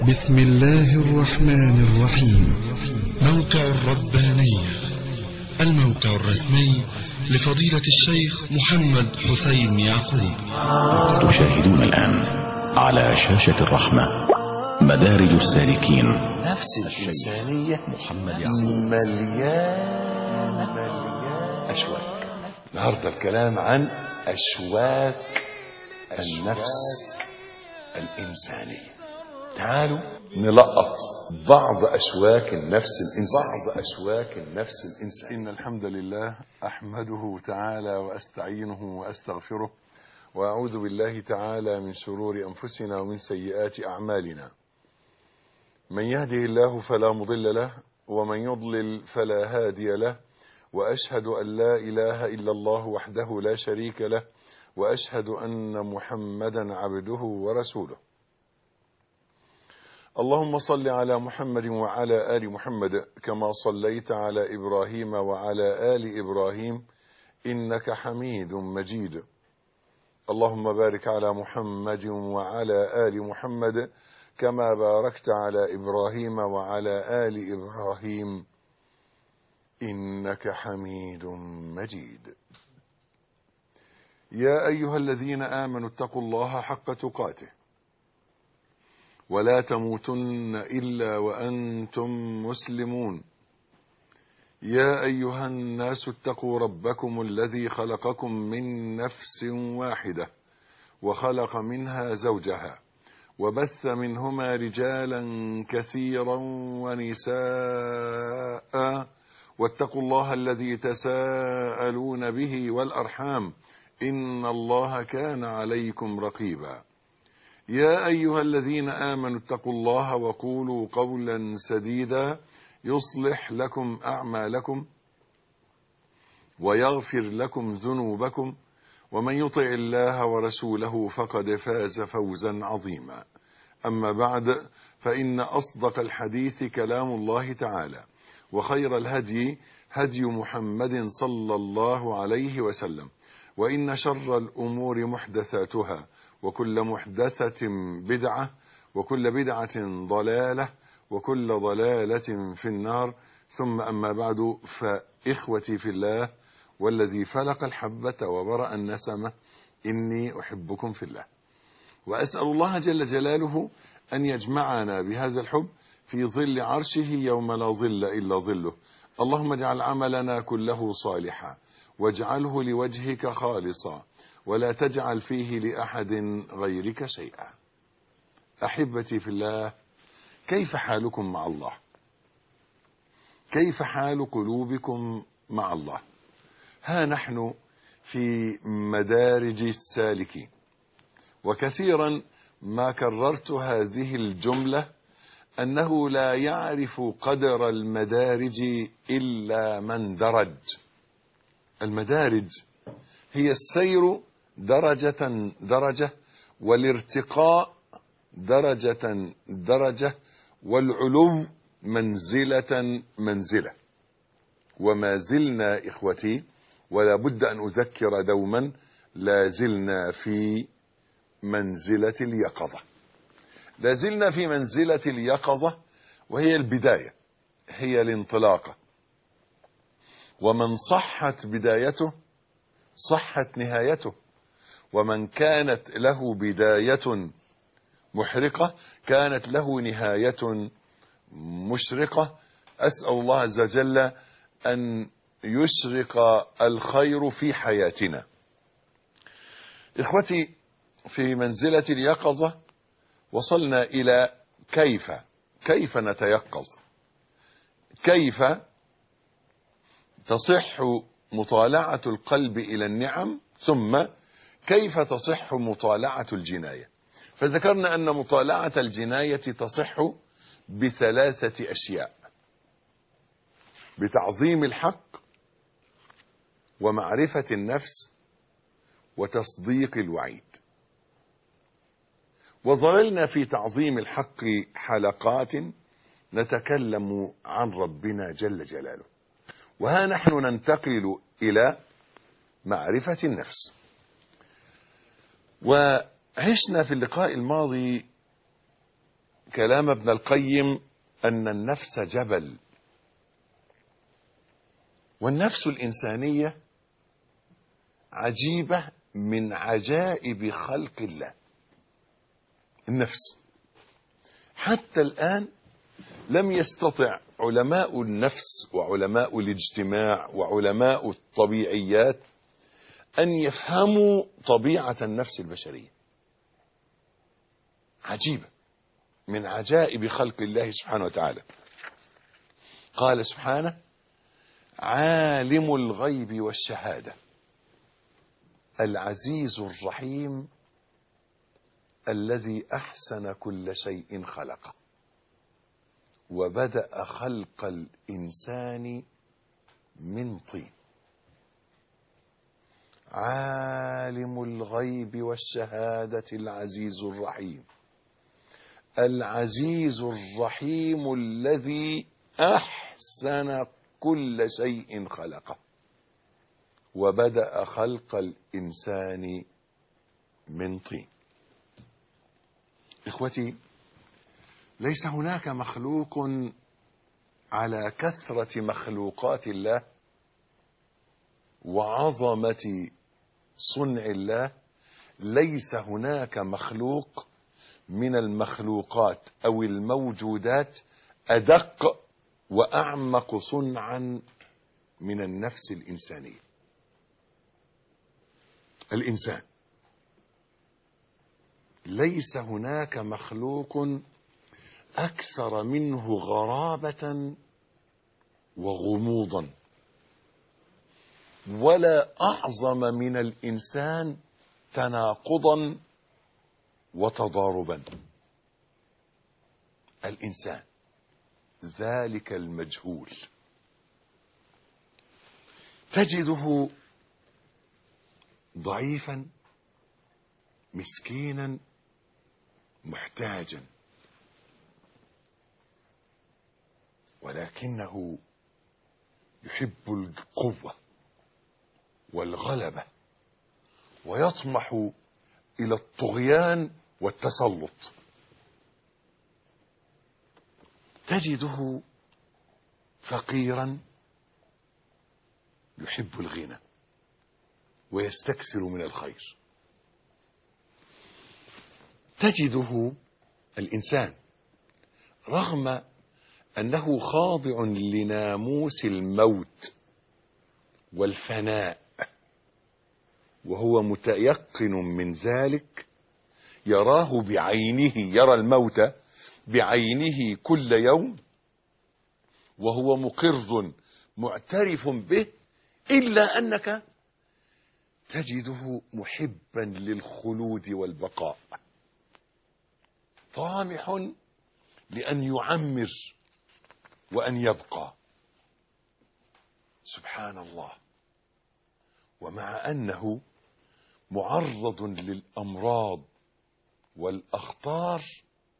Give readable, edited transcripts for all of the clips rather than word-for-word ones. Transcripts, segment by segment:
بسم الله الرحمن الرحيم. موقع الربانية، الموقع الرسمي لفضيلة الشيخ محمد حسين يعقوب. تشاهدون الآن على شاشة الرحمة مدارج السالكين. نفس الإنسانية محمد يعقوب مليان أشواك. النهاردة الكلام عن أشواك النفس الإنسانية. تعالوا نلقط بعض أشواك النفس الإنسانية. إن الحمد لله أحمده تعالى وأستعينه وأستغفره، وأعوذ بالله تعالى من شرور أنفسنا ومن سيئات أعمالنا. من يهده الله فلا مضل له، ومن يضلل فلا هادي له، وأشهد أن لا إله إلا الله وحده لا شريك له، وأشهد أن محمدا عبده ورسوله. اللهم صل على محمد وعلى آل محمد كما صليت على إبراهيم وعلى آل إبراهيم إنك حميد مجيد. اللهم بارك على محمد وعلى آل محمد كما باركت على إبراهيم وعلى آل إبراهيم إنك حميد مجيد. يا أيها الذين آمنوا اتقوا الله حق تقاته ولا تموتن إلا وأنتم مسلمون. يا أيها الناس اتقوا ربكم الذي خلقكم من نفس واحدة وخلق منها زوجها وبث منهما رجالا كثيرا ونساء، واتقوا الله الذي تساءلون به والأرحام إن الله كان عليكم رقيبا. يا أيها الذين آمنوا اتقوا الله وقولوا قولا سديدا يصلح لكم أعمالكم ويغفر لكم ذنوبكم، ومن يطع الله ورسوله فقد فاز فوزا عظيما. أما بعد، فإن أصدق الحديث كلام الله تعالى، وخير الهدي هدي محمد صلى الله عليه وسلم، وإن شر الأمور محدثاتها، وكل محدثة بدعة، وكل بدعة ضلالة، وكل ضلالة في النار. ثم أما بعد، فإخوتي في الله والذي فلق الحبة وبرأ النسمة، إني أحبكم في الله، وأسأل الله جل جلاله أن يجمعنا بهذا الحب في ظل عرشه يوم لا ظل إلا ظله. اللهم اجعل عملنا كله صالحا، واجعله لوجهك خالصا، ولا تجعل فيه لأحد غيرك شيئا. أحبتي في الله، كيف حالكم مع الله؟ كيف حال قلوبكم مع الله؟ ها نحن في مدارج السالكين، وكثيرا ما كررت هذه الجملة، أنه لا يعرف قدر المدارج إلا من درج. المدارج هي السير درجة درجة، والارتقاء درجة درجة، والعلو منزلة منزلة. وما زلنا إخوتي، ولا بد أن أذكر دوما، لا زلنا في منزلة اليقظة. لا زلنا في منزلة اليقظة، وهي البداية، هي الانطلاقة. ومن صحت بدايته صحت نهايته، ومن كانت له بداية محرقة كانت له نهاية مشرقة. أسأل الله عز وجل أن يشرق الخير في حياتنا. إخوتي، في منزلة اليقظة وصلنا إلى كيف نتيقظ، كيف تصح مطالعة القلب إلى النعم، ثم كيف تصح مطالعة الجناية. فذكرنا أن مطالعة الجناية تصح بثلاثة أشياء: بتعظيم الحق، ومعرفة النفس، وتصديق الوعيد. وظللنا في تعظيم الحق حلقات نتكلم عن ربنا جل جلاله، وها نحن ننتقل إلى معرفة النفس. وعشنا في اللقاء الماضي كلام ابن القيم أن النفس جبل، والنفس الإنسانية عجيبة من عجائب خلق الله. النفس حتى الآن لم يستطع علماء النفس وعلماء الاجتماع وعلماء الطبيعيات أن يفهموا طبيعة النفس البشرية. عجيبة من عجائب خلق الله سبحانه وتعالى. قال سبحانه: عالم الغيب والشهادة العزيز الرحيم الذي أحسن كل شيء خلقه وبدأ خلق الإنسان من طين. عالم الغيب والشهادة العزيز الرحيم العزيز الرحيم الذي أحسن كل شيء خلقه وبدأ خلق الإنسان من طين. إخوتي، ليس هناك مخلوق على كثرة مخلوقات الله وعظمة صنع الله، ليس هناك مخلوق من المخلوقات أو الموجودات أدق وأعمق صنعا من النفس الإنسانية. الإنسان ليس هناك مخلوق أكثر منه غرابة وغموضا، ولا أعظم من الإنسان تناقضا وتضاربا. الإنسان ذلك المجهول تجده ضعيفا مسكينا محتاجا، ولكنه يحب القوة والغلبة ويطمح إلى الطغيان والتسلط. تجده فقيرا يحب الغنى ويستكثر من الخير. تجده الإنسان رغم أنه خاضع لناموس الموت والفناء وهو متيقن من ذلك، يراه بعينه، يرى الموت بعينه كل يوم وهو مقر معترف به، إلا أنك تجده محبا للخلود والبقاء، طامح لأن يعمر وأن يبقى. سبحان الله. ومع أنه معرض للأمراض والأخطار،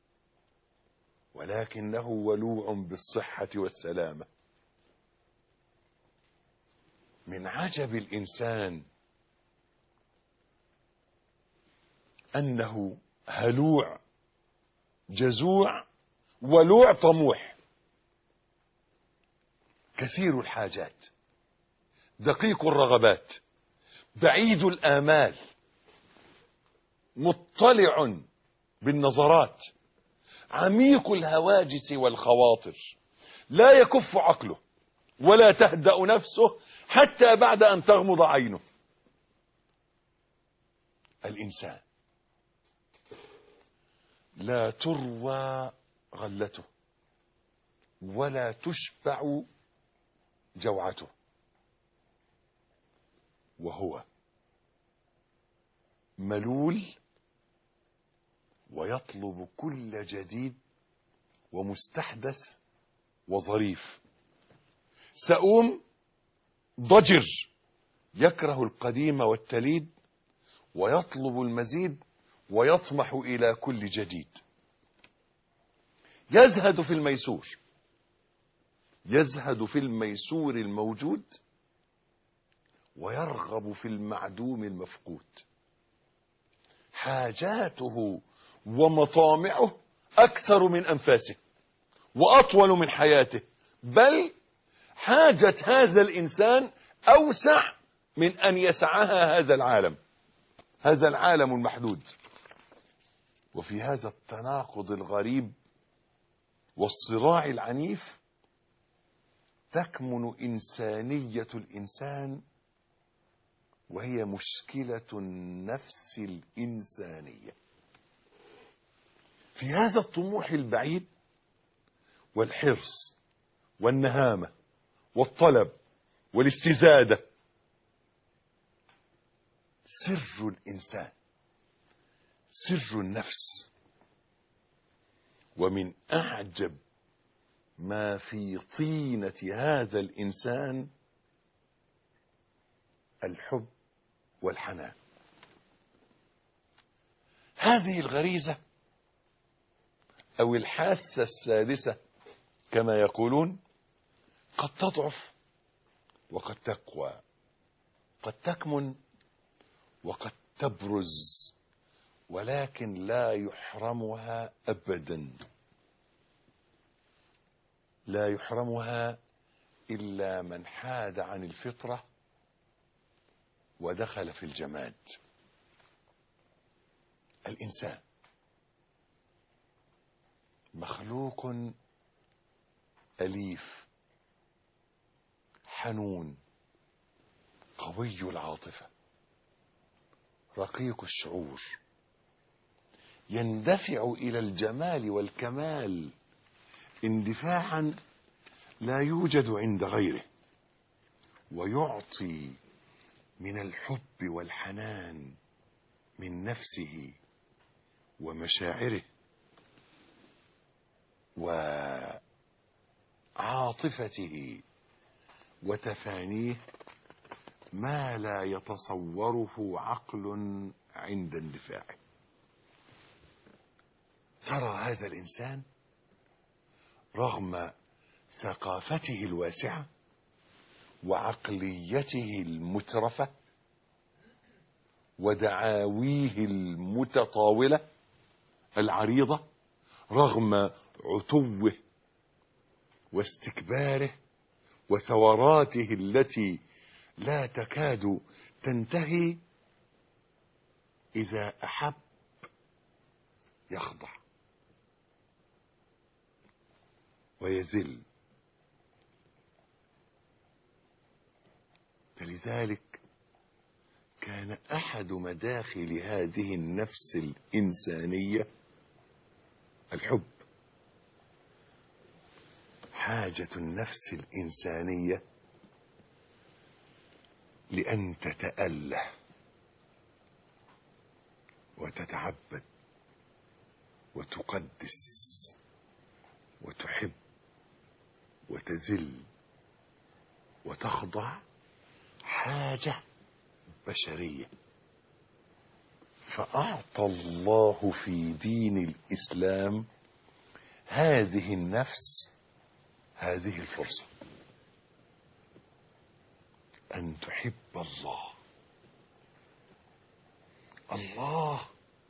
ولكنه ولوع بالصحة والسلامة. من عجب الإنسان أنه هلوع جزوع ولوع طموح، كثير الحاجات، دقيق الرغبات، بعيد الآمال، مطلع بالنظرات، عميق الهواجس والخواطر، لا يكف عقله ولا تهدأ نفسه حتى بعد أن تغمض عينه. الإنسان لا تروى غلته ولا تشبع جوعته، وهو ملول ويطلب كل جديد ومستحدث وظريف، سؤوم ضجر يكره القديم والتليد ويطلب المزيد ويطمح إلى كل جديد. يزهد في الميسور، يزهد في الميسور الموجود ويرغب في المعدوم المفقود. حاجاته ومطامعه أكثر من أنفاسه وأطول من حياته، بل حاجة هذا الإنسان أوسع من أن يسعها هذا العالم المحدود. وفي هذا التناقض الغريب والصراع العنيف تكمن إنسانية الإنسان، وهي مشكلة النفس الإنسانية. في هذا الطموح البعيد والحرص والنهامة والطلب والاستزادة سر الإنسان، سر النفس. ومن أعجب ما في طينة هذا الإنسان الحب والحنان. هذه الغريزة أو الحاسة السادسة كما يقولون قد تضعف وقد تقوى، قد تكمن وقد تبرز، ولكن لا يحرمها أبدا، لا يحرمها إلا من حاد عن الفطرة ودخل في الجماد. الإنسان مخلوق أليف حنون قوي العاطفة رقيق الشعور، يندفع إلى الجمال والكمال اندفاعا لا يوجد عند غيره، ويعطي من الحب والحنان من نفسه ومشاعره وعاطفته وتفانيه ما لا يتصوره عقل عند اندفاعه. ترى هذا الإنسان رغم ثقافته الواسعة وعقليته المترفة ودعاويه المتطاولة العريضة، رغم عتوه واستكباره وثوراته التي لا تكاد تنتهي، إذا أحب يخضع ويذل. فلذلك كان أحد مداخل هذه النفس الإنسانية الحب. حاجة النفس الإنسانية لأن تتأله وتتعبد وتقدس وتحب وتذل وتخضع، حاجة بشرية. فأعطى الله في دين الإسلام هذه النفس هذه الفرصة أن تحب الله. الله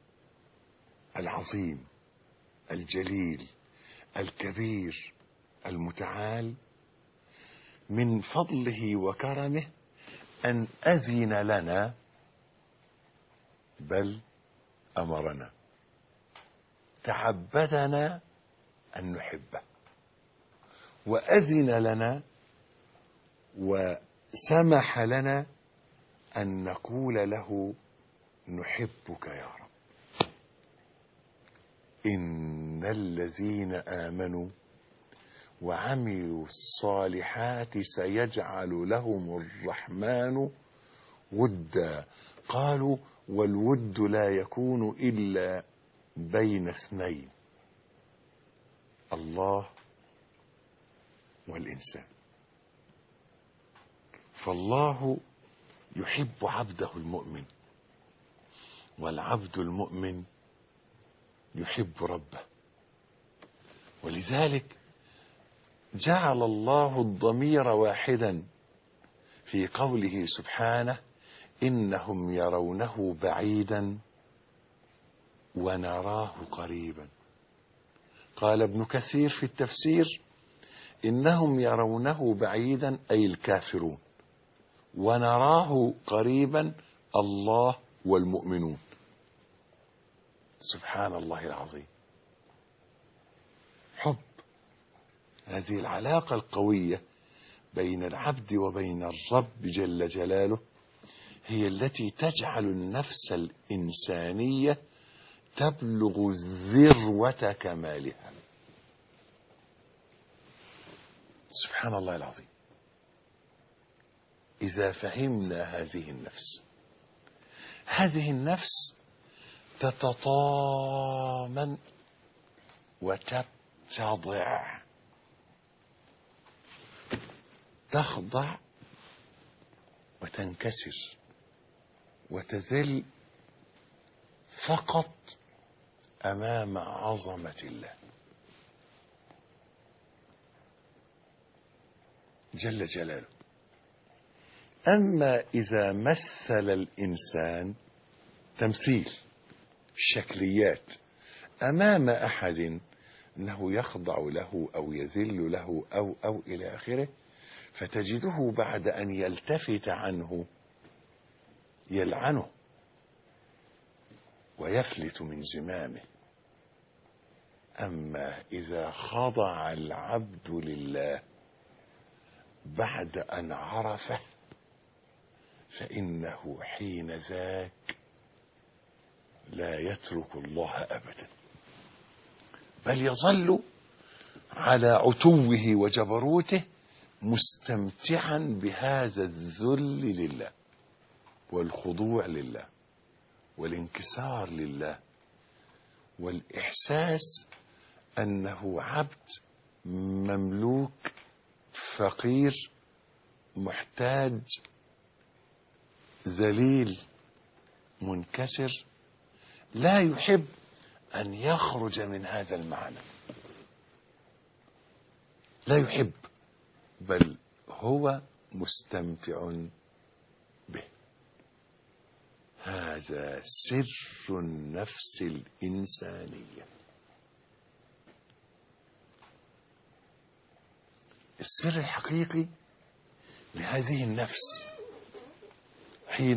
العظيم الجليل الكبير المتعال من فضله وكرمه أن أذن لنا، بل أمرنا، تعبدنا أن نحبه، وأذن لنا وسمح لنا أن نقول له نحبك يا رب. إن الذين آمنوا وعملوا الصالحات سيجعل لهم الرحمن ودا. قالوا والود لا يكون إلا بين اثنين، الله والإنسان. فالله يحب عبده المؤمن، والعبد المؤمن يحب ربه. ولذلك جعل الله الضمير واحدا في قوله سبحانه إنهم يرونه بعيدا ونراه قريبا. قال ابن كثير في التفسير: إنهم يرونه بعيدا أي الكافرون، ونراه قريبا الله والمؤمنون. سبحان الله العظيم. حب، هذه العلاقة القوية بين العبد وبين الرب جل جلاله هي التي تجعل النفس الإنسانية تبلغ ذروة كمالها. سبحان الله العظيم. إذا فهمنا هذه النفس تتطامن وتتضع، تخضع وتنكسر وتذل فقط أمام عظمة الله جل جلاله. أما إذا مثل الإنسان تمثيل الشكليات أمام أحد أنه يخضع له أو يذل له أو إلى آخره، فتجده بعد أن يلتفت عنه يلعنه ويفلت من زمامه. أما إذا خضع العبد لله بعد أن عرفه فإنه حين ذاك لا يترك الله أبدا، بل يظل على عتوه وجبروته مستمتعا بهذا الذل لله والخضوع لله والانكسار لله والإحساس أنه عبد مملوك فقير محتاج ذليل منكسر، لا يحب أن يخرج من هذا المعنى، لا يحب، بل هو مستمتع به. هذا سر النفس الإنسانية. السر الحقيقي لهذه النفس حين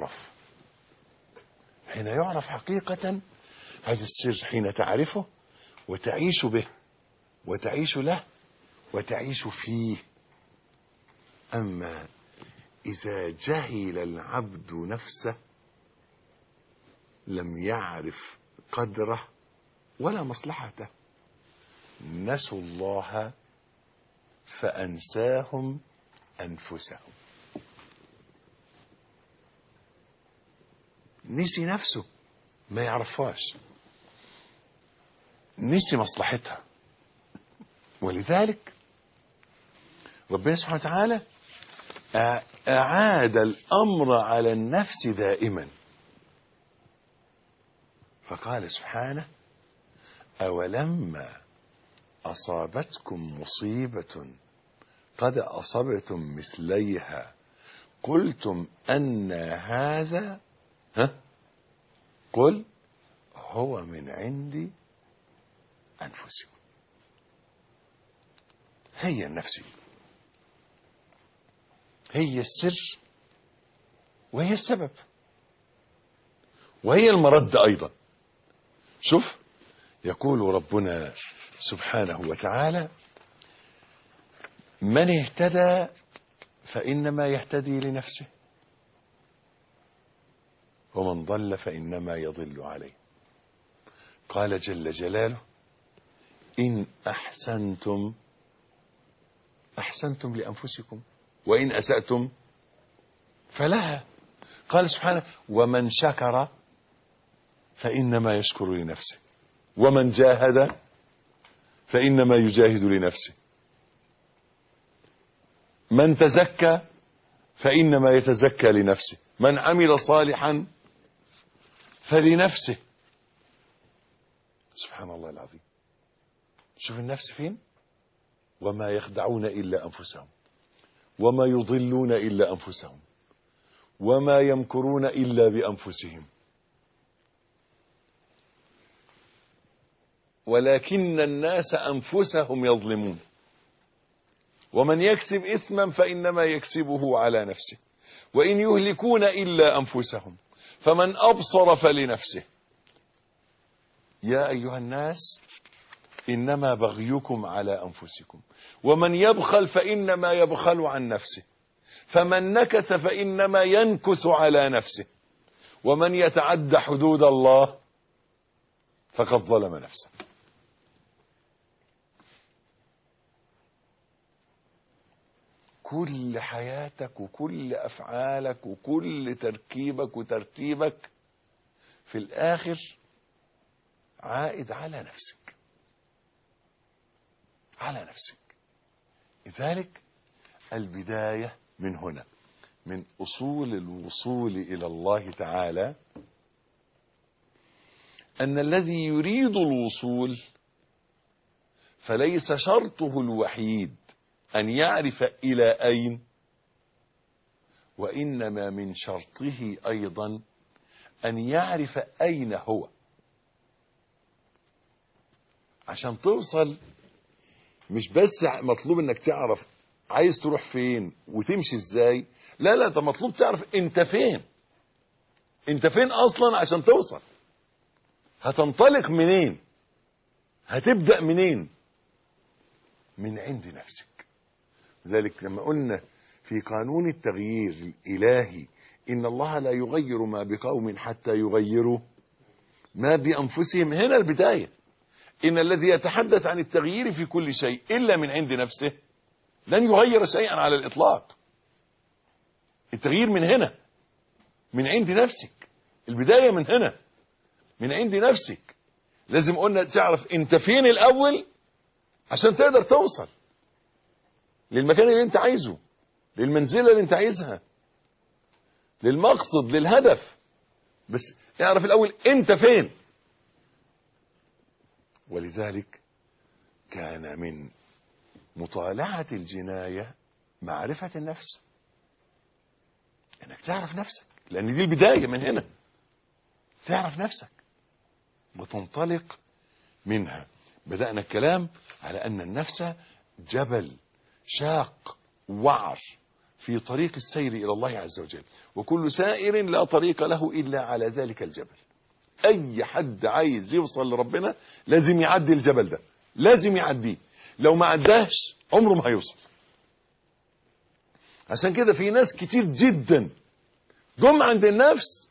يعرف حقيقة هذا السر، حين تعرفه وتعيش به وتعيش له وتعيش فيه. أما إذا جهل العبد نفسه لم يعرف قدره ولا مصلحته. نسوا الله فأنساهم أنفسهم. نسي نفسه، ما يعرفهاش، نسي مصلحتها. ولذلك ربنا سبحانه وتعالى أعاد الأمر على النفس دائما، فقال سبحانه: أولما أصابتكم مصيبة قد أصبتم مثليها قلتم أن هذا قل هو من عند أنفسكم. هي النفس، هي السر وهي السبب وهي المرد أيضا. شوف يقول ربنا سبحانه وتعالى: من اهتدى فإنما يهتدي لنفسه ومن ضل فإنما يضل عليه. قال جل جلاله: إن أحسنتم أحسنتم لأنفسكم وإن أسأتم فلها. قال سبحانه: ومن شكر فإنما يشكر لنفسه ومن جاهد فإنما يجاهد لنفسه، من تزكى فإنما يتزكى لنفسه، من عمل صالحا فلنفسه. سبحان الله العظيم. شوف النفس فين؟ وما يخدعون إلا أنفسهم وما يضلون إلا أنفسهم وما يمكرون إلا بأنفسهم. ولكن الناس أنفسهم يظلمون. ومن يكسب إثما فإنما يكسبه على نفسه وإن يهلكون إلا أنفسهم فمن أبصر فلنفسه. يا أيها الناس إنما بغيكم على أنفسكم ومن يبخل فإنما يبخل عن نفسه فمن نكث فإنما ينكث على نفسه ومن يتعد حدود الله فقد ظلم نفسه. كل حياتك وكل أفعالك وكل تركيبك وترتيبك في الآخر عائد على نفسك، على نفسك. لذلك البداية من هنا، من أصول الوصول إلى الله تعالى، أن الذي يريد الوصول فليس شرطه الوحيد أن يعرف إلى أين، وإنما من شرطه أيضا أن يعرف أين هو. عشان توصل مش بس مطلوب انك تعرف عايز تروح فين وتمشي ازاي، لا ده مطلوب تعرف انت فين، انت فين اصلا عشان توصل. هتنطلق منين؟ هتبدأ منين؟ من عند نفسك. لذلك لما قلنا في قانون التغيير الإلهي إن الله لا يغير ما بقوم حتى يغيروا ما بأنفسهم، هنا البداية. إن الذي يتحدث عن التغيير في كل شيء إلا من عند نفسه لن يغير شيئا على الإطلاق. التغيير من هنا، من عند نفسك. البداية من هنا، من عند نفسك. لازم قلنا تعرف انت فين الأول عشان تقدر توصل للمكان اللي انت عايزه، للمنزلة اللي انت عايزها، للمقصد، للهدف. بس اعرف الأول انت فين. ولذلك كان من مطالعة الجناية معرفة النفس، انك تعرف نفسك، لان دي البداية من هنا. تعرف نفسك وتنطلق منها. بدأنا الكلام على أن النفس جبل شاق وعر في طريق السير إلى الله عز وجل، وكل سائر لا طريق له إلا على ذلك الجبل. أي حد عايز يوصل لربنا لازم يعدي الجبل ده، لازم يعديه. لو ما عداش عمره ما هيوصل. عشان كده في ناس كتير جدا جم عند النفس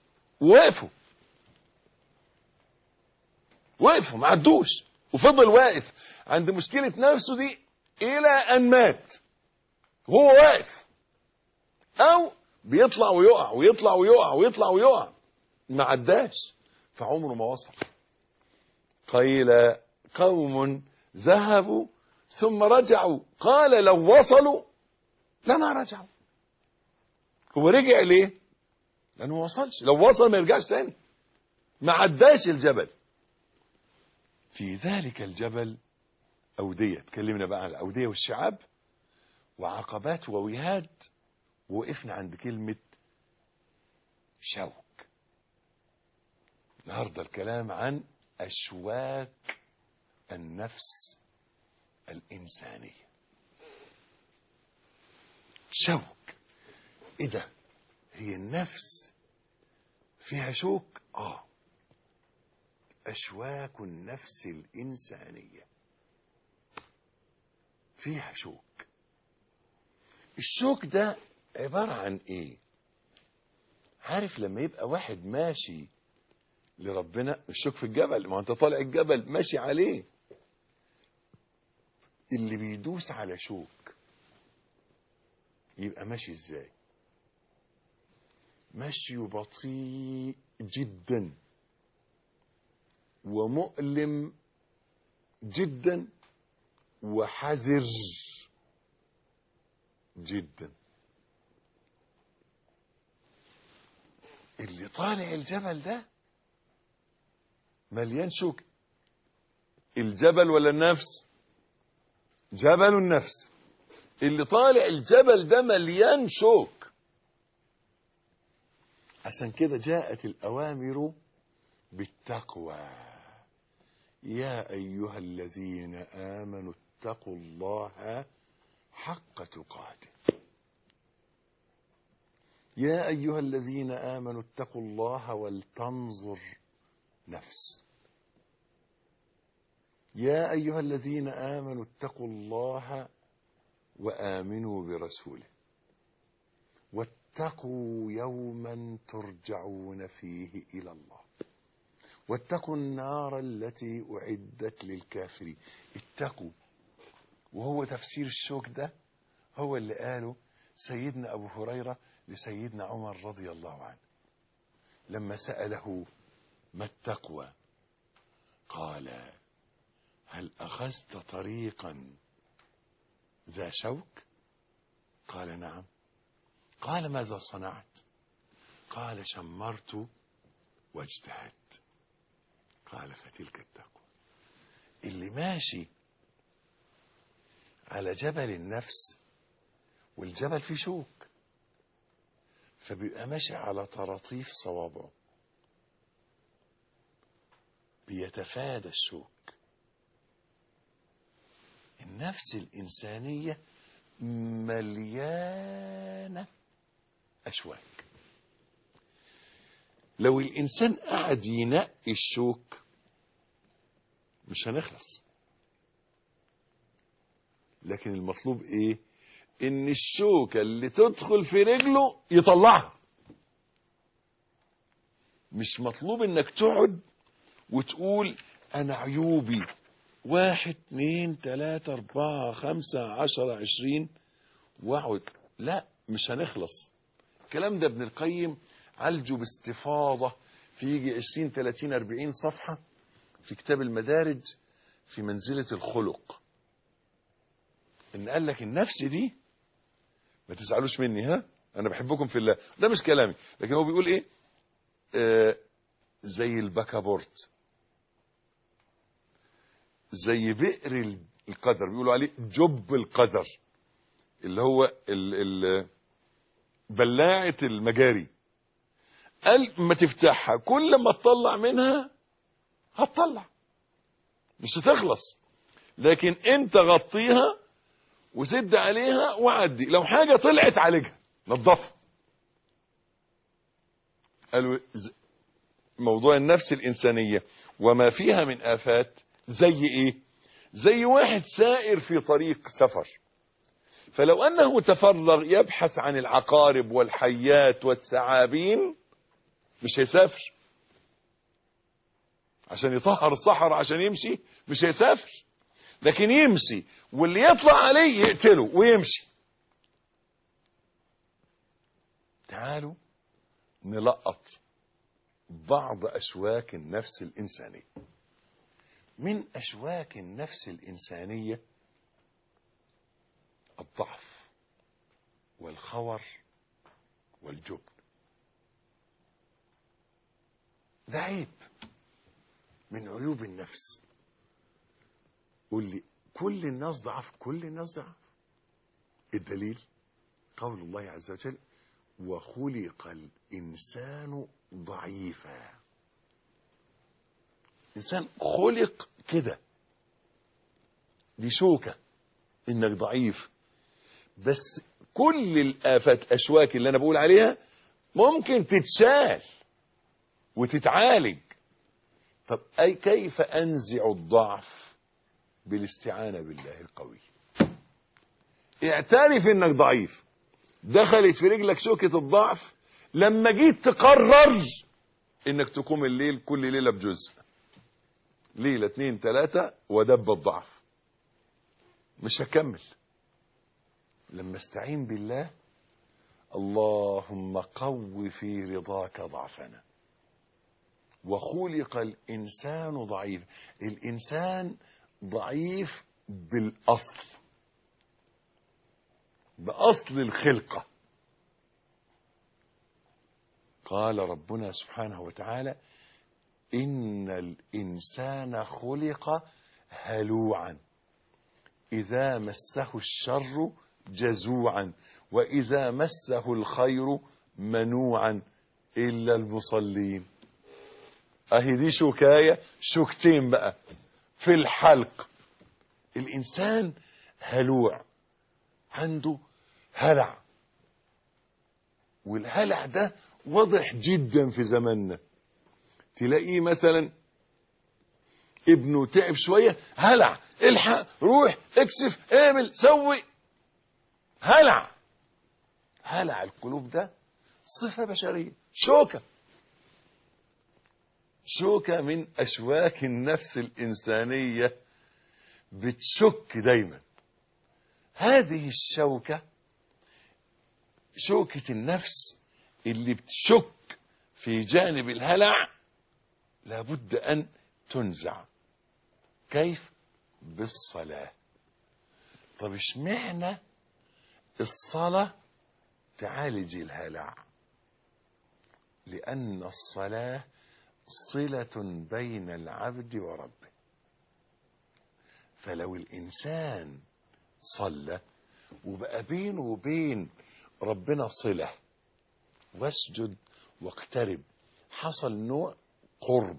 وقفوا ما عدوش، وفضل واقف عند مشكلة نفسه دي إلى أن مات وهو واقف، أو بيطلع ويقع ويطلع ويقع ويطلع ويقع، ما عداش فعمره ما وصل. قيل قوم ذهبوا ثم رجعوا قال لو وصلوا لما رجعوا. هو رجع ليه؟ لأنه ما وصلش. لو وصل ما يرجعش تاني، ما عداش الجبل. في ذلك الجبل أودية. تكلمنا بقى عن الأودية والشعاب وعقبات ووهاد، ووقفنا عند كلمة شوك. النهاردة الكلام عن أشواك النفس الإنسانية. شوك. إيه ده؟ هي النفس فيها شوك؟ أشواك النفس الإنسانية فيها شوك. الشوك ده عبارة عن إيه؟ عارف لما يبقى واحد ماشي لربنا، الشوك في الجبل، ما أنت طالع الجبل ماشي عليه. اللي بيدوس على شوك يبقى ماشي إزاي؟ ماشي بطيء جدا ومؤلم جدا وحذر جدا. اللي طالع الجبل ده مليان شوك. الجبل ولا النفس؟ جبل النفس. اللي طالع الجبل ده مليان شوك. عشان كده جاءت الأوامر بالتقوى. يا أيها الذين آمنوا اتقوا الله حق تقاته. يا أيها الذين آمنوا اتقوا الله ولتنظر نفس. يا أيها الذين آمنوا اتقوا الله وآمنوا برسوله واتقوا يوما ترجعون فيه إلى الله واتقوا النار التي أعدت للكافرين. اتقوا، وهو تفسير الشوك ده هو اللي قاله سيدنا أبو هريرة لسيدنا عمر رضي الله عنه لما سأله ما التقوى؟ قال هل أخذت طريقا ذا شوك؟ قال نعم. قال ماذا صنعت؟ قال شمرت واجتهدت. قال فتلك التقوى. اللي ماشي على جبل النفس، والجبل فيه شوك، فبيبقى ماشي على طراطيف صوابعه، بيتفادى الشوك. النفس الإنسانية مليانة أشواك. لو الإنسان قعد ينقي الشوك مش هنخلص. لكن المطلوب إيه؟ إن الشوكة اللي تدخل في رجله يطلعها. مش مطلوب إنك تقعد وتقول أنا عيوبي 1 2 3 4 5 10 20 واقعد. لا، مش هنخلص. الكلام ده ابن القيم عالجه باستفاضة في يجي 20 30 40 صفحة في كتاب المدارج في منزلة الخلق. إن قال لك النفس دي، ما تزعلوش مني، ها، أنا بحبكم في الله، ده مش كلامي، لكن هو بيقول إيه؟ زي البكابورت، زي بئر القدر، بيقولوا عليه جب القدر، اللي هو بلاعة المجاري. قال ما تفتحها، كل ما تطلع منها هتطلع، مش هتخلص. لكن انت غطيها وسد عليها وعدي، لو حاجة طلعت عالجها، نظفها. قالوا موضوع النفس الإنسانية وما فيها من آفات زي ايه؟ زي واحد سائر في طريق سفر، فلو أنه تفرغ يبحث عن العقارب والحيات والثعابين مش هيسافر. عشان يطهر الصحراء عشان يمشي مش هيسافر، لكن يمشي واللي يطلع عليه يقتله ويمشي. تعالوا نلقط بعض أشواك النفس الإنسانية. من أشواك النفس الإنسانية الضعف والخور والجبن. ده عيب من عيوب النفس. قول لي كل الناس ضعف؟ كل الناس ضعف. الدليل قول الله عز وجل وخلق الإنسان ضعيفا. إنسان خلق كده، دي شوكة إنك ضعيف. بس كل الآفات أشواك اللي أنا بقول عليها ممكن تتشال وتتعالج. طب أي كيف أنزع الضعف؟ بالاستعانة بالله القوي. اعترف إنك ضعيف، دخلت في رجلك شوكة الضعف، لما جيت تقرر إنك تقوم الليل كل ليلة بجزء، ليلة 2 3 ودب الضعف، مش هكمل. لما استعين بالله اللهم قو في رضاك ضعفنا. وخلق الإنسان ضعيف. الإنسان ضعيف بالأصل، بأصل الخلقة. قال ربنا سبحانه وتعالى إن الإنسان خلق هلوعا إذا مسه الشر جزوعا وإذا مسه الخير منوعا إلا المصلين. أهي دي شوكاية، شوكتين بقى. في الحلق. الإنسان هلوع، عنده هلع، والهلع ده واضح جدا في زماننا. تلاقيه مثلا ابنه تعب شوية، هلع، الحق، روح، اكسف، اعمل، سوي. هلع القلوب ده صفة بشرية، شوكة من أشواك النفس الإنسانية بتشك دايما. هذه الشوكة، شوكة النفس اللي بتشك في جانب الهلع، لابد أن تنزع. كيف؟ بالصلاة. طب اشمعنى الصلاة تعالج الهلع؟ لأن الصلاة صلة بين العبد وربه. فلو الإنسان صلى وبقى بينه وبين ربنا صلة، واسجد واقترب، حصل نوع قرب،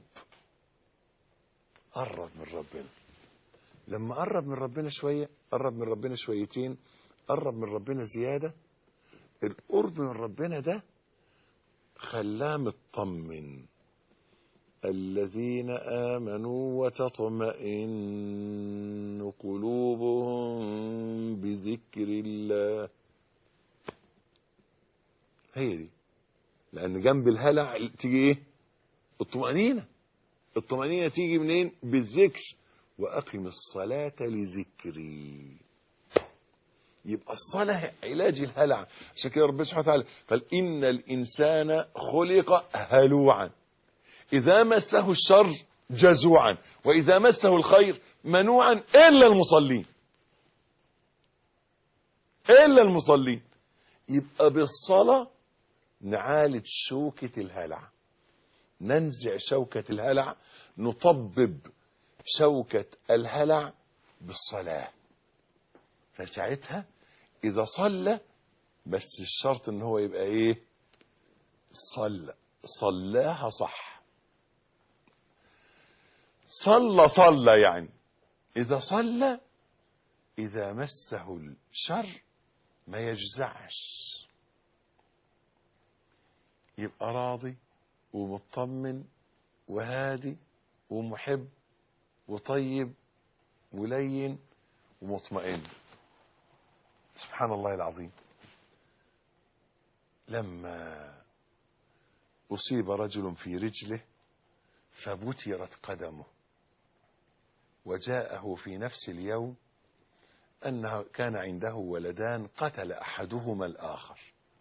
قرب من ربنا. لما قرب من ربنا شوية، قرب من ربنا شويتين، قرب من ربنا زيادة، القرب من ربنا ده خلاه مطمن. الذين آمنوا وتطمئن قلوبهم بذكر الله. هي دي. لأن جنب الهلع تيجي ايه؟ الطمأنينة. الطمأنينة تيجي منين؟ بالذكر. وأقم الصلاة لذكري. يبقى الصلاة علاج الهلع. عشان كده ربنا سبحانه وتعالى قال إن الإنسان خلق هلوعا إذا مسه الشر جزوعا وإذا مسه الخير منوعا إلا المصلين. يبقى بالصلاة نعالج شوكة الهلع، ننزع شوكة الهلع، نطبب شوكة الهلع بالصلاة. فساعتها إذا صلى، بس الشرط إن هو يبقى إيه؟ صلاها صح. صلى يعني إذا صلى، إذا مسه الشر ما يجزعش، يبقى راضي ومطمن وهادي ومحب وطيب ولين ومطمئن. سبحان الله العظيم. لما أصيب رجل في رجله فبترت قدمه، وجاءه في نفس اليوم أنه كان عنده ولدان قتل أحدهما الآخر،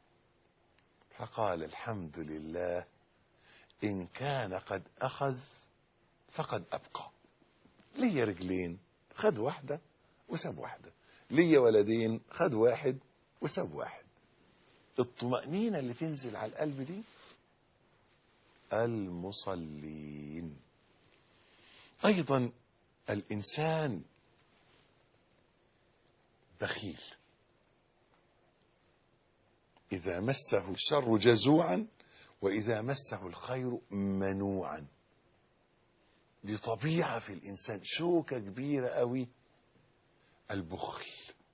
فقال الحمد لله إن كان قد أخذ فقد أبقى. لي رجلين خد واحدة وساب واحدة، لي ولدين خد واحد وساب واحد. الطمأنينة اللي تنزل على القلب دي المصلين. أيضا الإنسان بخيل، إذا مسه الشر جزوعا وإذا مسه الخير منوعا. دي طبيعة في الإنسان، شوكة كبيرة قوي. البخل،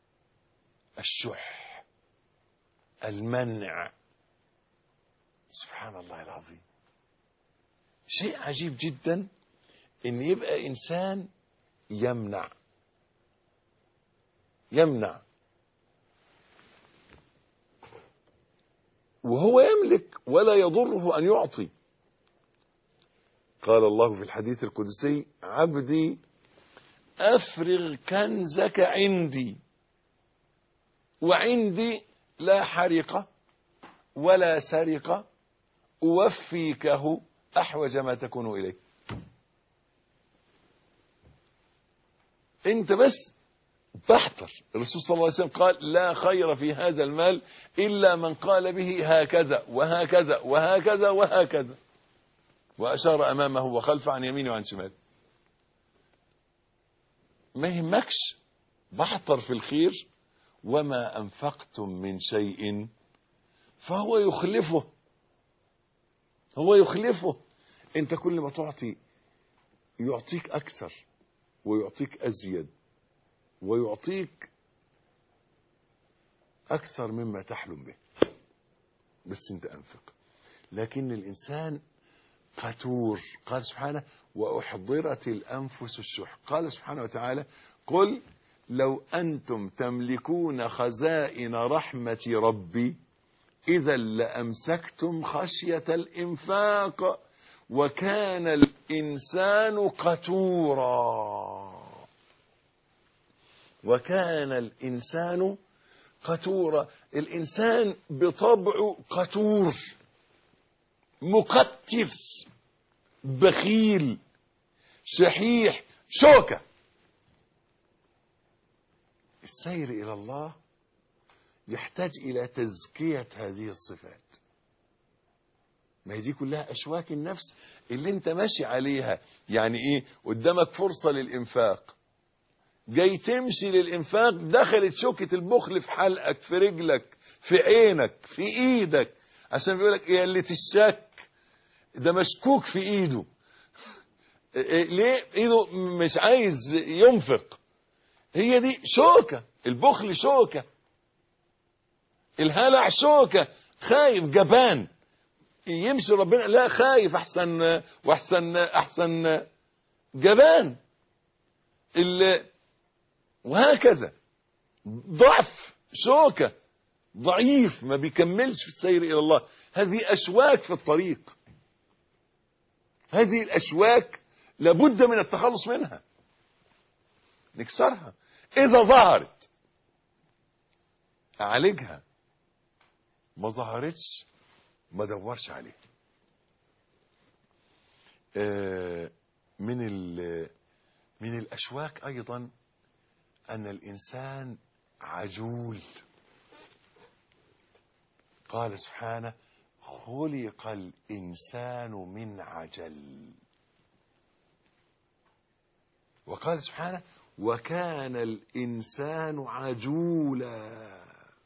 الشح، المنع. سبحان الله العظيم. شيء عجيب جدا ان يبقى انسان يمنع وهو يملك ولا يضره ان يعطي. قال الله في الحديث القدسي: عبدي افرغ كنزك عندي، وعندي لا حرقة ولا سرقة أوفيكه أحوج ما تكون إليه. أنت بس بحتر. الرسول صلى الله عليه وسلم قال: لا خير في هذا المال إلا من قال به هكذا وهكذا وهكذا وهكذا، وأشار أمامه وخلفه عن يمينه وعن شماله. ما يهمكش، بحتر في الخير. وما أنفقتم من شيء فهو يخلفه. انت كل ما تعطي يعطيك أكثر ويعطيك أزيد ويعطيك أكثر مما تحلم به، بس أنت أنفق. لكن الإنسان قتور. قال سبحانه وأحضرت الأنفس الشح. قال سبحانه وتعالى قل لو أنتم تملكون خزائن رحمة ربي إذا لأمسكتم خشية الإنفاق وكان الإنسان قتورا. وكان الإنسان قتورا. الإنسان بطبعه قتور، مقتر، بخيل، شحيح، شوكة. السير إلى الله يحتاج إلى تزكية هذه الصفات. ما هي دي كلها أشواك النفس اللي انت ماشي عليها. يعني ايه؟ قدامك فرصة للإنفاق، جاي تمشي للإنفاق، دخلت شوكة البخل في حلقك، في رجلك، في عينك، في ايدك، عشان بيقولك ايه اللي الشك ده مشكوك في ايده. ليه ايده مش عايز ينفق؟ هي دي شوكة. البخل شوكة، الهلع شوكة. خايف، جبان، يمشي ربنا لا خايف احسن واحسن جبان. وهكذا ضعف، شوكة، ضعيف، ما بيكملش في السير الى الله. هذه اشواك في الطريق. هذه الاشواك لابد من التخلص منها، نكسرها. اذا ظهرت اعالجها، ما ظهرتش ما دورش عليه. من الأشواك أيضا أن الإنسان عجول. قال سبحانه خلق الإنسان من عجل. وقال سبحانه وكان الإنسان عجولا.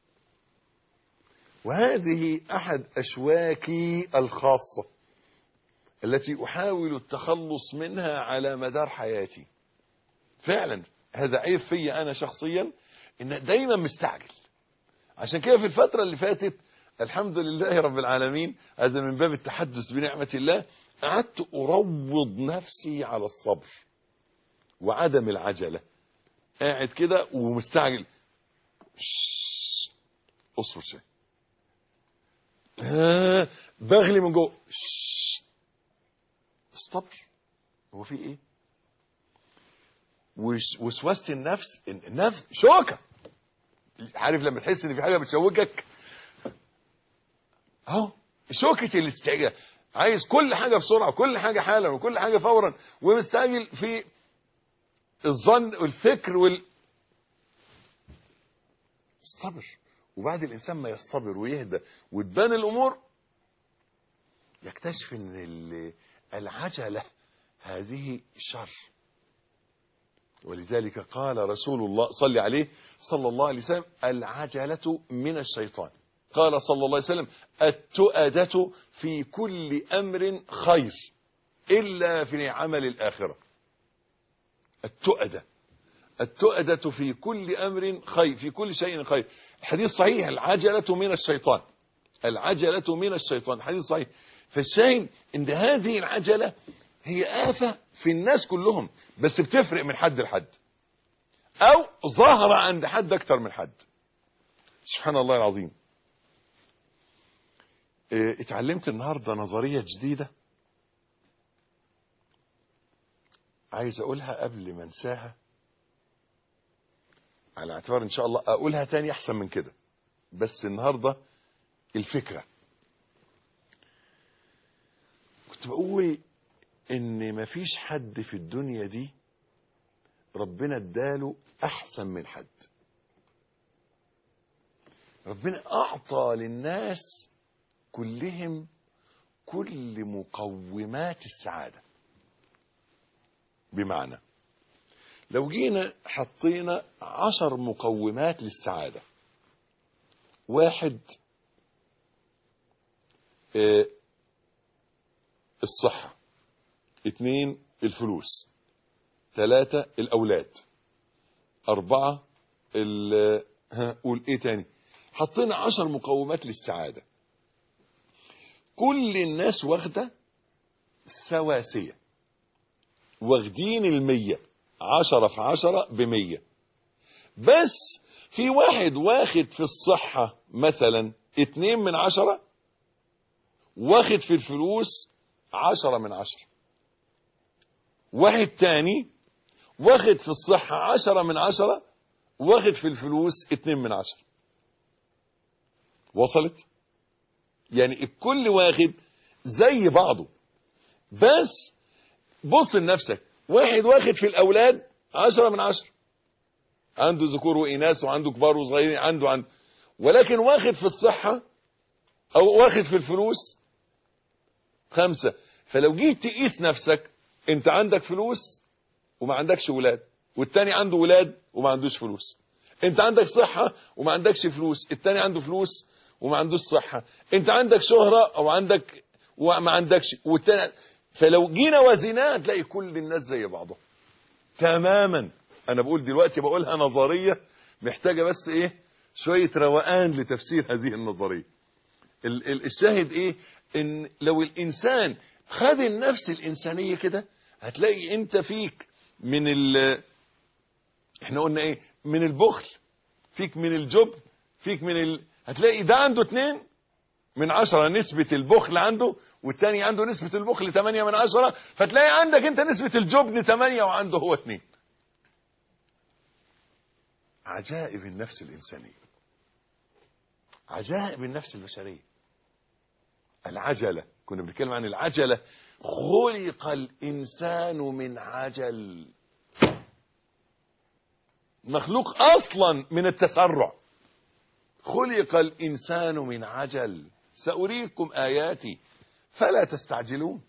وهذه أحد أشواكي الخاصة التي أحاول التخلص منها على مدار حياتي. فعلا هذا عيب في أنا شخصيا، إن دايما مستعجل. عشان كده في الفترة اللي فاتت الحمد لله رب العالمين، هذا من باب التحدث بنعمة الله، قعدت أروض نفسي على الصبر وعدم العجلة. قاعد كده ومستعجل، اصبر شوية، بغلي من جوه، استبر. هو في ايه؟ وسوسة النفس شوكة. عارف لما تحس ان في حاجة بتشوكك؟ اهو شوكة الاستعجال. عايز كل حاجة بسرعة وكل حاجة حالا وكل حاجة فورا، ومستعجل في الظن والفكر استبر. وبعد الإنسان ما يصطبر ويهدى وتبان الأمور، يكتشف أن العجلة هذه شر. ولذلك قال رسول الله صلى عليه صلى الله عليه وسلم العجلة من الشيطان. قال صلى الله عليه وسلم التؤدة في كل أمر خير إلا في عمل الآخرة. التؤدة في كل أمر خير، في كل شيء خير. الحديث صحيح، العجلة من الشيطان، العجلة من الشيطان، حديث صحيح. فالشاهد ان هذه العجلة هي آفة في الناس كلهم، بس بتفرق من حد لحد، او ظاهرة عند حد اكتر من حد. سبحان الله العظيم. اتعلمت النهاردة نظرية جديدة عايز اقولها قبل ما انساها، على اعتبار ان شاء الله اقولها تاني احسن من كده. بس النهاردة الفكرة، كنت بقول ان مفيش حد في الدنيا دي ربنا اداله احسن من حد. ربنا اعطى للناس كلهم كل مقومات السعادة. بمعنى لو جينا حطينا 10 مقومات للسعادة: 1 الصحة، 2 الفلوس، 3 الأولاد، 4 قول ايه تاني، حطينا 10 مقومات للسعادة. كل الناس واخدة سواسية، واخدين 100، 10 في 10 ب100. بس في واحد واخد في الصحة مثلا 2/10، واخد في الفلوس 10/10. واحد تاني واخد في الصحة 10/10، واخد في الفلوس 2/10. وصلت؟ يعني الكل واخد زي بعضه. بس بص لنفسك، واحد واخد في الأولاد 10/10، عنده ذكور وإناث وعنده كبار وصغيرين، عنده ولكن واخد في الصحة أو واخد في الفلوس 5. فلو جيت تقيس نفسك، انت عندك فلوس وما عندكش ولاد، والتاني عنده ولاد وما عندوش فلوس. انت عندك صحة وما عندكش فلوس، التاني عنده فلوس وما عندوش صحة. انت عندك شهرة او عندك وما عندكش، والتاني. فلو جينا وزناه هتلاقي كل الناس زي بعضهم تماما. انا بقول دلوقتي بقولها نظرية محتاجة بس ايه، شوية روقان لتفسير هذه النظرية. الشاهد ايه، ان لو الانسان خد النفس الانسانية كده، هتلاقي انت فيك من احنا قلنا ايه، من البخل، فيك من الجبن، فيك هتلاقي ده عنده 2/10 نسبة البخل عنده، والتاني عنده نسبة البخل 8/10. فتلاقي عندك انت نسبة الجبن 8 وعنده هو 2. عجائب النفس الإنسانية، عجائب النفس البشرية. العجلة، كنا بنتكلم عن العجلة. خلق الإنسان من عجل، مخلوق أصلا من التسرع. خلق الإنسان من عجل، سأريكم آياتي فلا تستعجلون.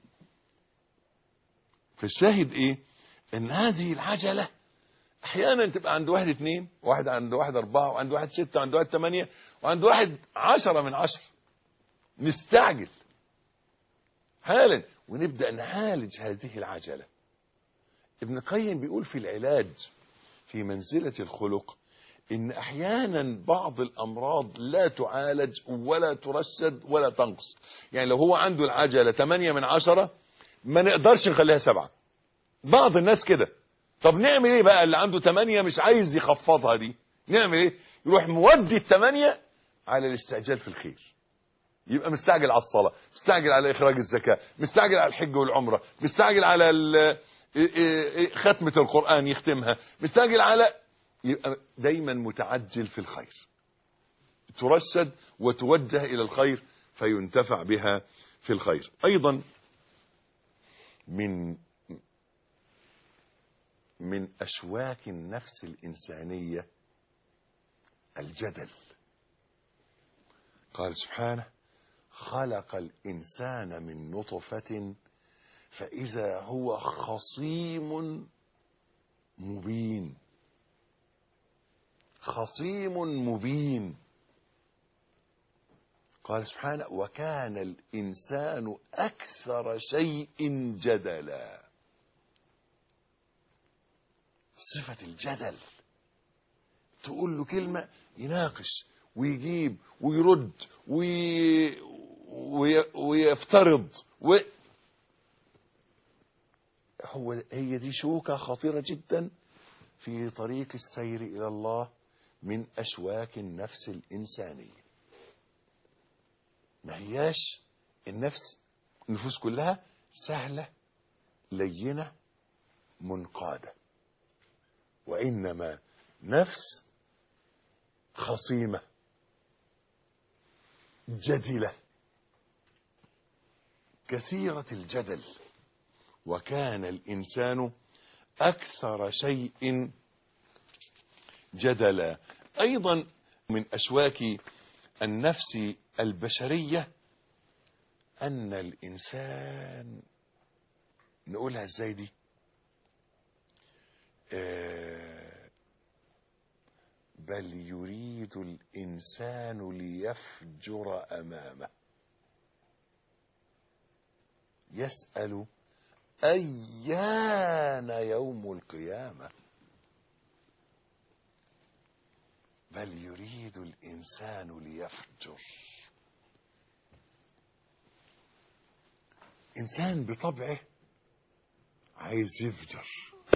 فالشاهد إيه، إن هذه العجلة أحيانا تبقى عند واحد 2، واحد عند واحد 4، وعند واحد 6، وعند واحد 8، وعند واحد 10/10. نستعجل حالا ونبدأ نعالج هذه العجلة. ابن القيم بيقول في العلاج في منزلة الخلق إن أحيانا بعض الأمراض لا تعالج ولا ترشد ولا تنقص. يعني لو هو عنده العجلة 8/10، ما نقدرش نخليها 7. بعض الناس كده. طب نعمل ايه بقى؟ اللي عنده 8 مش عايز يخفضها دي، نعمل ايه؟ يروح مودي 8 على الاستعجال في الخير. يبقى مستعجل على الصلاة، مستعجل على إخراج الزكاة، مستعجل على الحج والعمرة، مستعجل على ختمة القرآن يختمها، مستعجل على، يبقى دايما متعجل في الخير. ترشد وتوجه إلى الخير فينتفع بها في الخير. أيضا من أشواك النفس الإنسانية الجدل. قال سبحانه: خلق الإنسان من نطفة فإذا هو خصيم مبين. خصيم مبين. قال سبحانه: وكان الإنسان أكثر شيء جدلا. صفة الجدل، تقول له كلمة يناقش ويجيب ويرد ويفترض هي دي شوكة خطيرة جدا في طريق السير إلى الله، من أشواك النفس الإنسانية. ما هياش النفوس كلها سهلة لينة منقادة، وإنما نفس خصيمة جدلة كثيرة الجدل. وكان الإنسان أكثر شيء جدلا. أيضا من أشواك النفس البشرية أن الإنسان، نقولها ازاي دي، بل يريد الإنسان ليفجر أمامه. يسأل أيان يوم القيامة بل يريد الإنسان ليفجر. إنسان بطبعه عايز يفجر،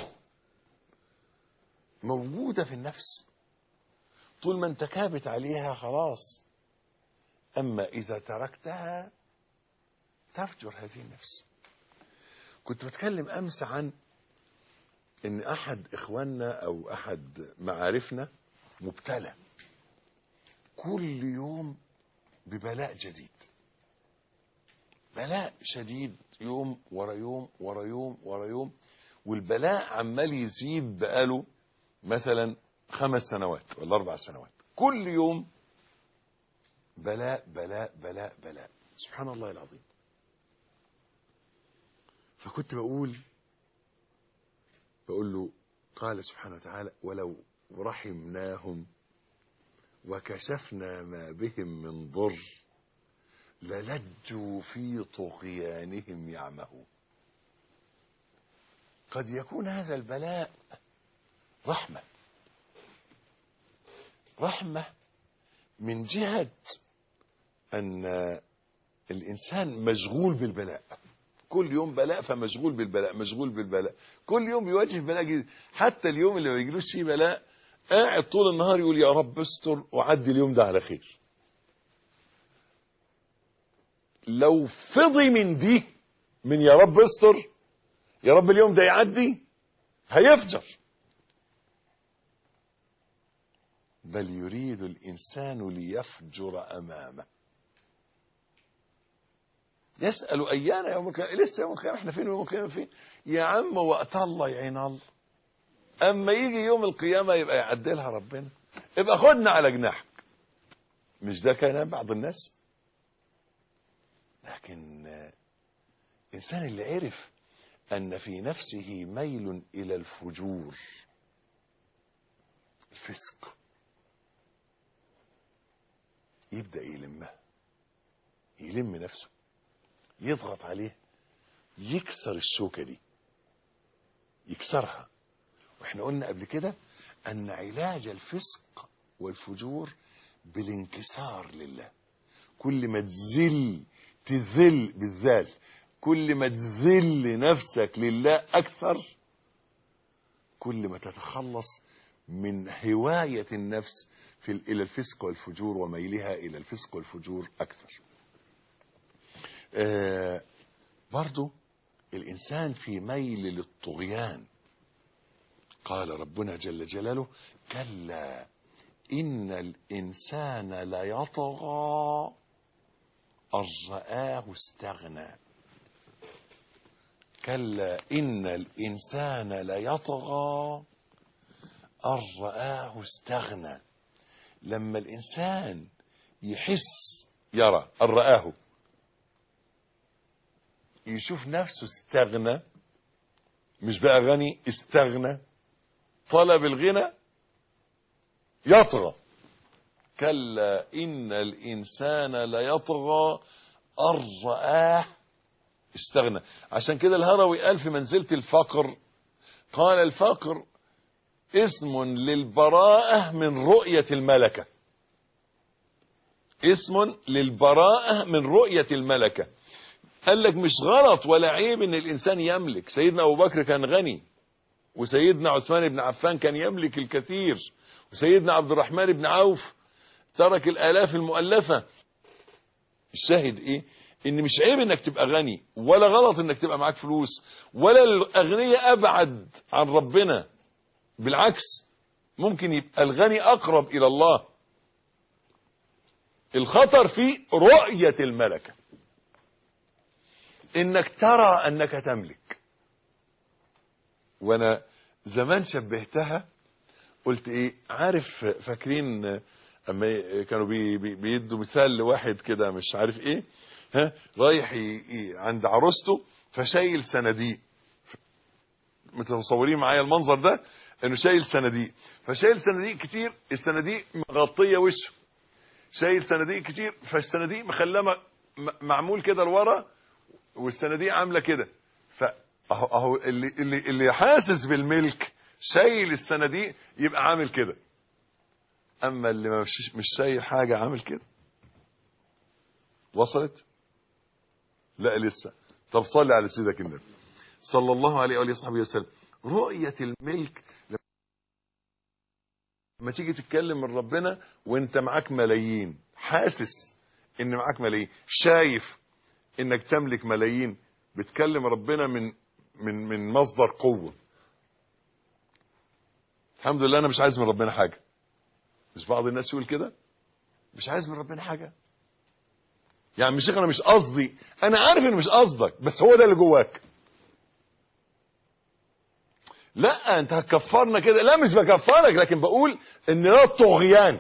موجودة في النفس، طول ما انت كابت عليها خلاص. أما إذا تركتها تفجر هذه النفس. كنت بتكلم أمس عن إن أحد إخواننا أو أحد معارفنا مبتلى كل يوم ببلاء جديد، بلاء شديد، يوم ورا يوم ورا يوم ورا يوم، والبلاء عمال يزيد بقاله مثلا 5 سنوات ولا 4 سنوات، كل يوم بلاء بلاء بلاء بلاء. سبحان الله العظيم. فكنت بقول له قال سبحانه وتعالى: ولو رحمناهم وكشفنا ما بهم من ضر للجوا في طغيانهم يعمهون. قد يكون هذا البلاء رحمة من جهة أن الإنسان مشغول بالبلاء، كل يوم بلاء، فمشغول بالبلاء، كل يوم بيواجه بلاء جديد. حتى اليوم اللي ما يجيلوش فيه بلاء قاعد طول النهار يقول يا رب استر وعدي اليوم ده على خير. لو فضي من دي، من يا رب استر، يا رب اليوم ده يعدي، هيفجر. بل يريد الإنسان ليفجر أمامه. يسأل أيان يوم القيامة. لسه يوم القيامة، احنا فين يوم القيامة؟ فين يا عم؟ وقت الله يعين الله. أما يجي يوم القيامة يبقى يعدلها ربنا، يبقى خدنا على جناحك. مش ده كان بعض الناس؟ لكن الإنسان اللي عرف أن في نفسه ميل إلى الفجور، الفسق، يبدأ يلم نفسه، يضغط عليه، يكسر الشوكة دي، يكسرها. واحنا قلنا قبل كده أن علاج الفسق والفجور بالانكسار لله. كل ما تذل بالذال، كل ما تذل نفسك لله أكثر، كل ما تتخلص من هواية النفس إلى الفسق والفجور وميلها إلى الفسق والفجور أكثر. برضو الإنسان في ميل للطغيان. قال ربنا جل جلاله: كلا إن الإنسان ليطغى أن رآه استغنى. كلا إن الإنسان ليطغى أن رآه استغنى. لما الإنسان يرى أن رآه، يشوف نفسه استغنى، مش بقى غني، استغنى، طلب الغنى، يطغى. كلا إن الإنسان ليطغى أن رآه استغنى. عشان كده الهروي قال في منزلة الفقر، قال: الفقر اسم للبراءة من رؤية الملكة. اسم للبراءة من رؤية الملكة. قال لك مش غلط ولا عيب ان الانسان يملك. سيدنا ابو بكر كان غني، وسيدنا عثمان بن عفان كان يملك الكثير، وسيدنا عبد الرحمن بن عوف ترك الآلاف المؤلفة. الشاهد ايه؟ ان مش عيب انك تبقى غني، ولا غلط انك تبقى معاك فلوس، ولا الاغنياء ابعد عن ربنا. بالعكس، ممكن يبقى الغني اقرب الى الله. الخطر في رؤية الملكة، انك ترى انك تملك. وانا زمان شبهتها، قلت ايه؟ عارف، فاكرين اما كانوا بيدوا مثال لواحد كده مش عارف ايه، رايح عند عروسته فشايل صناديق. متصورين معايا المنظر ده؟ انه شايل صناديق، فشايل صناديق كتير، الصناديق مغطيه وشه. شايل صناديق كتير، فالصناديق مخلمه معمول كده لورا، والصناديق عامله كده. اهو اللي حاسس بالملك شايل الصناديق يبقى عامل كده. اما اللي مش شايل حاجه عامل كده. وصلت؟ لا لسه. طب صلي على سيدك النبي صلى الله عليه وآله وصحبه وسلم. رؤية الملك لما تيجي تتكلم من ربنا وانت معاك ملايين، حاسس ان معاك ملايين، شايف انك تملك ملايين، بتكلم ربنا من مصدر قوة. الحمد لله انا مش عايز من ربنا حاجة. مش بعض الناس يقول كده؟ مش عايز من ربنا حاجة. يعني مش انا مش قصدي، انا عارف ان مش قصدك، بس هو ده اللي جواك. لا انت هتكفرنا كده. لا مش بكفرك، لكن بقول ان ده الطغيان.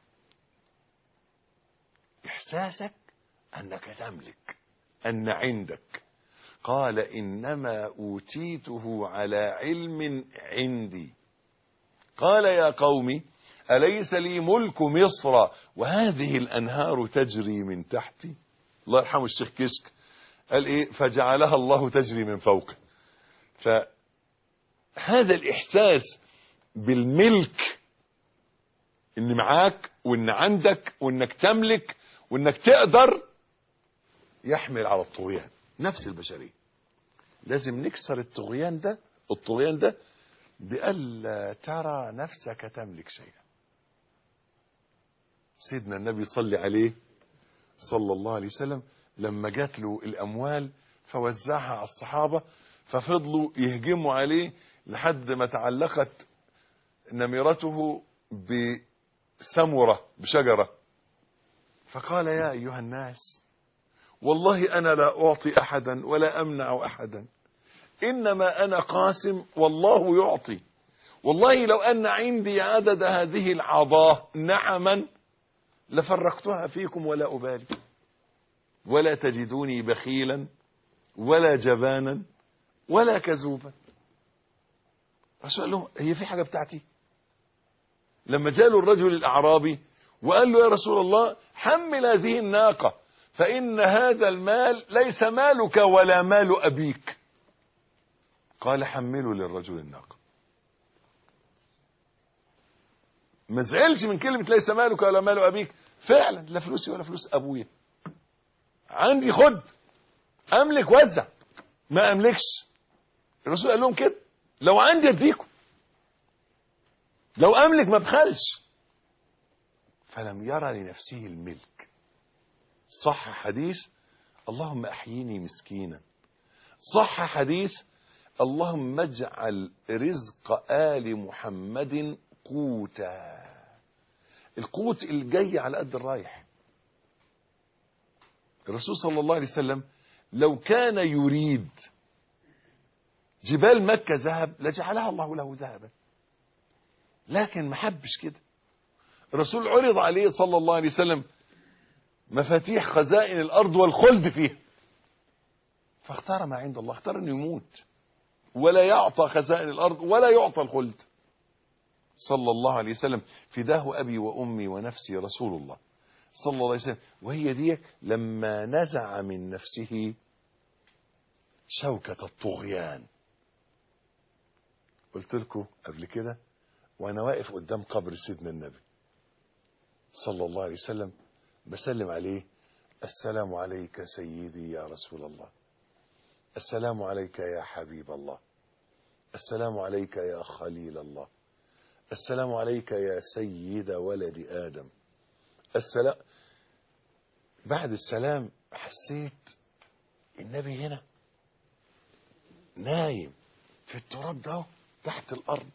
احساسك انك تملك، ان عندك. قال انما اوتيته على علم عندي. قال يا قوم اليس لي ملك مصر وهذه الانهار تجري من تحتي. الله يرحمه الشيخ كشك قال ايه؟ فجعلها الله تجري من فوق. فهذا الاحساس بالملك، ان معاك وان عندك وانك تملك وانك تقدر، يحمل على الطغيان. نفس البشرية لازم نكسر الطغيان ده بألا ترى نفسك تملك شيئا. سيدنا النبي صلى عليه صلى الله عليه وسلم لما جات له الأموال فوزعها على الصحابة، ففضلوا يهجموا عليه لحد ما تعلقت نمرته بسمرة بشجرة. فقال يا أيها الناس والله أنا لا أعطي أحدا ولا أمنع أحدا، إنما أنا قاسم والله يعطي. والله لو أن عندي عدد هذه العضاه نعما لفرقتها فيكم ولا أبالي، ولا تجدوني بخيلا ولا جبانا ولا كذوبا. الرسول قال لهم هي في حاجة بتاعتي؟ لما جاء الرجل الأعرابي وقال له يا رسول الله حمل هذه الناقة فإن هذا المال ليس مالك ولا مال أبيك. قال حملوا للرجل الناقة. ما زعلش من كلمة ليس مالك ولا مال أبيك. فعلا لا فلوسي ولا فلوس أبويا، عندي خد، أملك وزع، ما أملكش. الرسول قال لهم كده لو عندي أديكم، لو أملك ما بخلش. فلم يرى لنفسه الملك. صح حديث اللهم أحييني مسكينا. صح حديث اللهم اجعل رزق آل محمد قوتا. القوت اللي جاي على قد الرايح. الرسول صلى الله عليه وسلم لو كان يريد جبال مكة ذهب لجعلها الله له ذهبا، لكن ما حبش كده. الرسول عرض عليه صلى الله عليه وسلم مفاتيح خزائن الأرض والخلد فيها، فاختار ما عند الله. اختار انه يموت ولا يعطى خزائن الأرض ولا يعطى الخلد. صلى الله عليه وسلم فداه أبي وأمي ونفسي رسول الله صلى الله عليه وسلم. وهي دي لما نزع من نفسه شوكة الطغيان. قلت لكم قبل كده وانا واقف قدام قبر سيدنا النبي صلى الله عليه وسلم بسلم عليه السلام عليك سيدي يا رسول الله، السلام عليك يا حبيب الله، السلام عليك يا خليل الله، السلام عليك يا سيد ولد آدم. السلام. بعد السلام حسيت النبي هنا نايم في التراب ده تحت الأرض.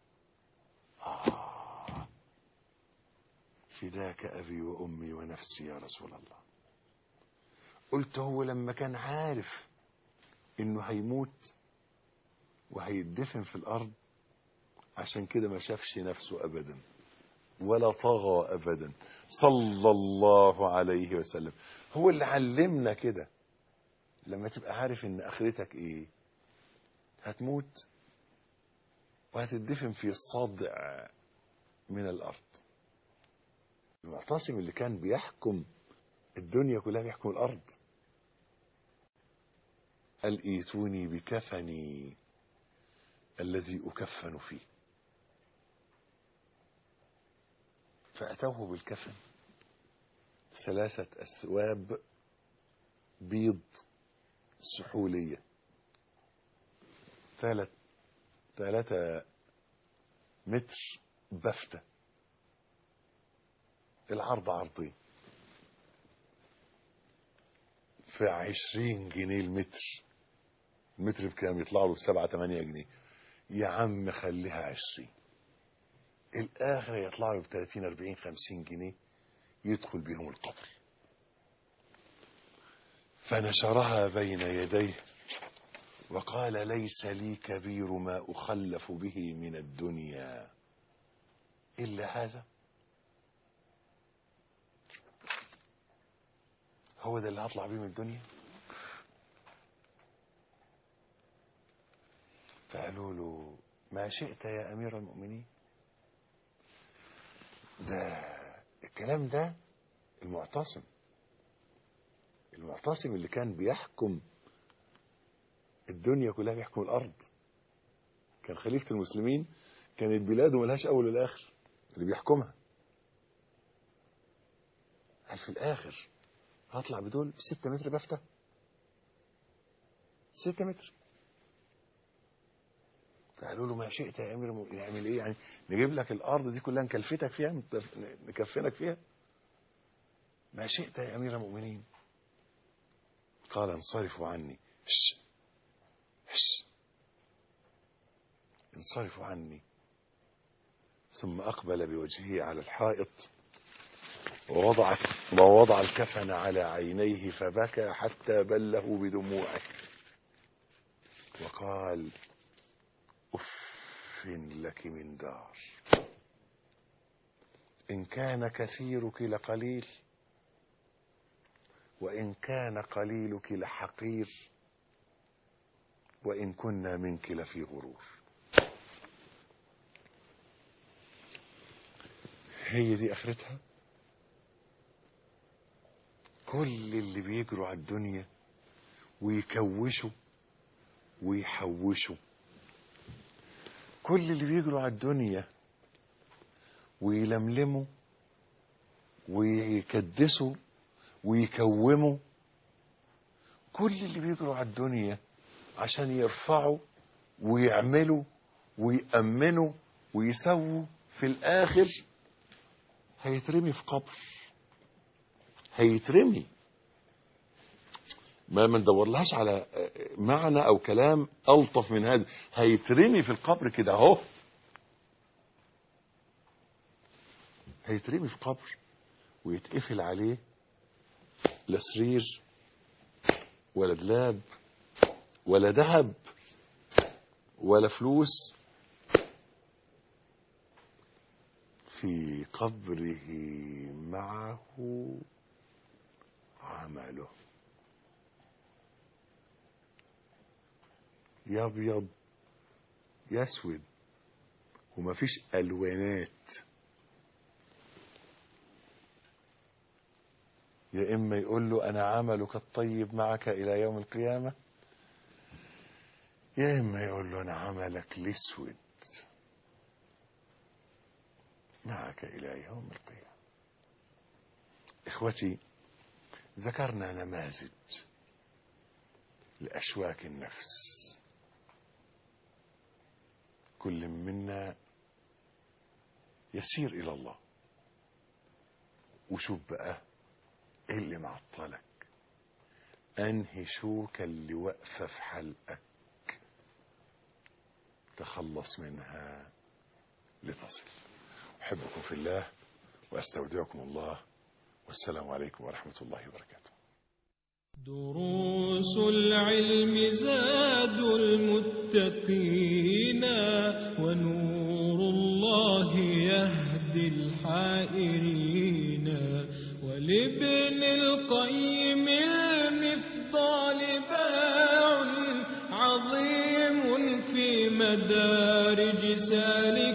فداك أبي وأمي ونفسي يا رسول الله. قلت هو لما كان عارف إنه هيموت وهيدفن في الأرض عشان كده ما شافش نفسه أبدا ولا طغى أبدا صلى الله عليه وسلم. هو اللي علمنا كده. لما تبقى عارف إن آخرتك إيه، هتموت وهتدفن في صدع من الأرض. المعتصم اللي كان بيحكم الدنيا كلها بيحكم الأرض. قال ايتوني بكفني الذي أكفن فيه. فأتوه بالكفن 3 أثواب بيض سحولية 3 متر بفتة، العرض عرضين، في 20 جنيه المتر. المتر بكام؟ يطلع له 7-8 جنيه. يا عم خليها 20، الآخر يطلع له ب30 40 50 جنيه يدخل بهم القبر. فنشرها بين يديه وقال ليس لي كبير ما أخلف به من الدنيا إلا هذا. هو ده اللي هطلع بيه من الدنيا؟ فقالوا له ما شئت يا أمير المؤمنين. ده الكلام ده المعتصم اللي كان بيحكم الدنيا كلها، بيحكم الأرض، كان خليفة المسلمين، كانت بلاده ملهاش أول ولا آخر، اللي بيحكمها. هل في الآخر هطلع بدول 6 متر بفتة؟ 6 متر. فقالوا له ما شئت يا أمير المؤمنين. نعمل إيه يعني؟ نجيب لك الأرض دي كلها نكلفتك فيها، نكفنك فيها؟ ما شئت يا أمير المؤمنين. قال انصرفوا عني. انصرفوا عني. ثم أقبل بوجهه على الحائط ووضع الكفن على عينيه فبكى حتى بله بدموعه وقال أف لك من دار، إن كان كثيرك لقليل وإن كان قليلك لحقير وإن كنا منك لفي غرور. هي دي آخرتها. كل اللي بيجروا على الدنيا ويكوشوا ويحوشوا، كل اللي بيجروا على الدنيا ويلملموا ويكدسوا ويكوموا، كل اللي بيجروا على الدنيا عشان يرفعوا ويعملوا ويأمنوا ويسووا، في الآخر هيترمي في قبر. هيترمي، ما ندور لهاش على معنى او كلام الطف من هذا. هيترمي في القبر كده اهو، هيترمي في قبر ويتقفل عليه، لا سرير ولا دلاب ولا ذهب ولا فلوس. في قبره معه عمله، يا ابيض يا اسود، ومفيش الوانات. يا اما يقول له انا عملك الطيب معك الى يوم القيامه، يا اما يقول له انا عملك الاسود معك الى يوم القيامه. اخوتي، ذكرنا نماذج لاشواك النفس، كل منا يسير الى الله. وشوف بقى ايه اللي معطلك، انهي شوكة اللي واقفة في حلقك، تخلص منها لتصل. احبكم في الله واستودعكم الله، والسلام عليكم ورحمة الله وبركاته. دروس العلم زاد المتقين، ونور الله يهدي الحائرين. ولابن القيم المفضال باع عظيم في مدارج سالكين.